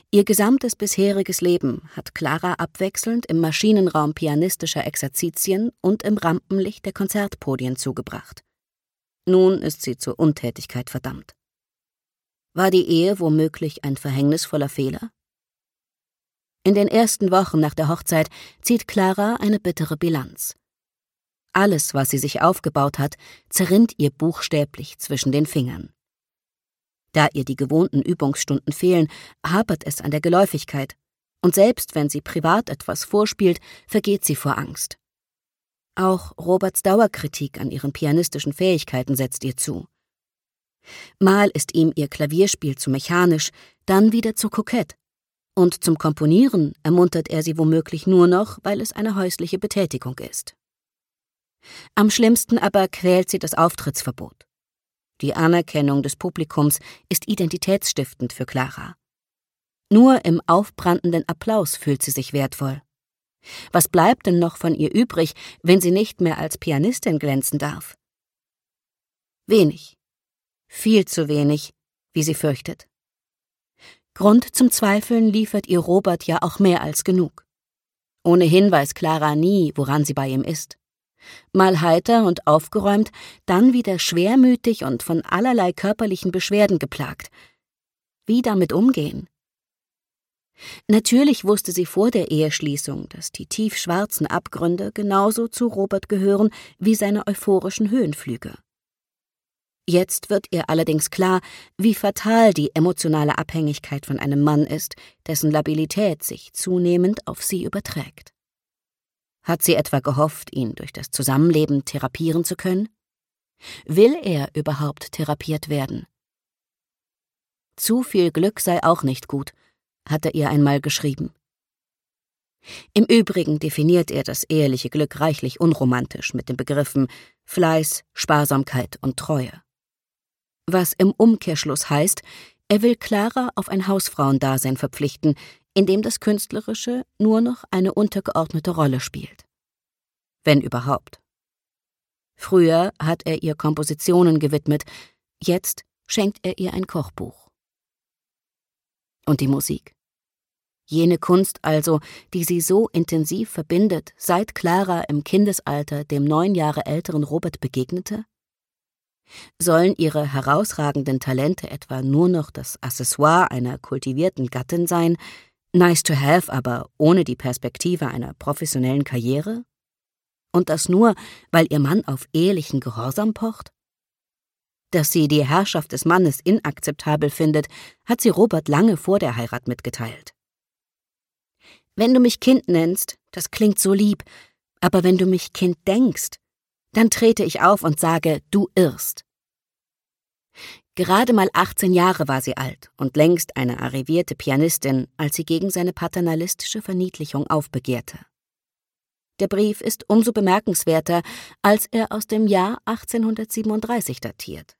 Ihr gesamtes bisheriges Leben hat Clara abwechselnd im Maschinenraum pianistischer Exerzitien und im Rampenlicht der Konzertpodien zugebracht. Nun ist sie zur Untätigkeit verdammt. War die Ehe womöglich ein verhängnisvoller Fehler? In den ersten Wochen nach der Hochzeit zieht Clara eine bittere Bilanz. Alles, was sie sich aufgebaut hat, zerrinnt ihr buchstäblich zwischen den Fingern. Da ihr die gewohnten Übungsstunden fehlen, hapert es an der Geläufigkeit, und selbst wenn sie privat etwas vorspielt, vergeht sie vor Angst. Auch Roberts Dauerkritik an ihren pianistischen Fähigkeiten setzt ihr zu. Mal ist ihm ihr Klavierspiel zu mechanisch, dann wieder zu kokett, und zum Komponieren ermuntert er sie womöglich nur noch, weil es eine häusliche Betätigung ist. Am schlimmsten aber quält sie das Auftrittsverbot. Die Anerkennung des Publikums ist identitätsstiftend für Clara. Nur im aufbrandenden Applaus fühlt sie sich wertvoll. Was bleibt denn noch von ihr übrig, wenn sie nicht mehr als Pianistin glänzen darf? Wenig. Viel zu wenig, wie sie fürchtet. Grund zum Zweifeln liefert ihr Robert ja auch mehr als genug. Ohnehin weiß Clara nie, woran sie bei ihm ist. Mal heiter und aufgeräumt, dann wieder schwermütig und von allerlei körperlichen Beschwerden geplagt. Wie damit umgehen? Natürlich wusste sie vor der Eheschließung, dass die tiefschwarzen Abgründe genauso zu Robert gehören wie seine euphorischen Höhenflüge. Jetzt wird ihr allerdings klar, wie fatal die emotionale Abhängigkeit von einem Mann ist, dessen Labilität sich zunehmend auf sie überträgt. Hat sie etwa gehofft, ihn durch das Zusammenleben therapieren zu können? Will er überhaupt therapiert werden? Zu viel Glück sei auch nicht gut, hat er ihr einmal geschrieben. Im Übrigen definiert er das eheliche Glück reichlich unromantisch mit den Begriffen Fleiß, Sparsamkeit und Treue. Was im Umkehrschluss heißt, er will Clara auf ein Hausfrauendasein verpflichten, in dem das Künstlerische nur noch eine untergeordnete Rolle spielt. Wenn überhaupt. Früher hat er ihr Kompositionen gewidmet, jetzt schenkt er ihr ein Kochbuch. Und die Musik? Jene Kunst also, die sie so intensiv verbindet, seit Clara im Kindesalter dem 9 Jahre älteren Robert begegnete? Sollen ihre herausragenden Talente etwa nur noch das Accessoire einer kultivierten Gattin sein, nice to have, aber ohne die Perspektive einer professionellen Karriere? Und das nur, weil ihr Mann auf ehelichen Gehorsam pocht? Dass sie die Herrschaft des Mannes inakzeptabel findet, hat sie Robert lange vor der Heirat mitgeteilt. Wenn du mich Kind nennst, das klingt so lieb, aber wenn du mich Kind denkst, dann trete ich auf und sage, du irrst. Gerade mal 18 Jahre war sie alt und längst eine arrivierte Pianistin, als sie gegen seine paternalistische Verniedlichung aufbegehrte. Der Brief ist umso bemerkenswerter, als er aus dem Jahr 1837 datiert.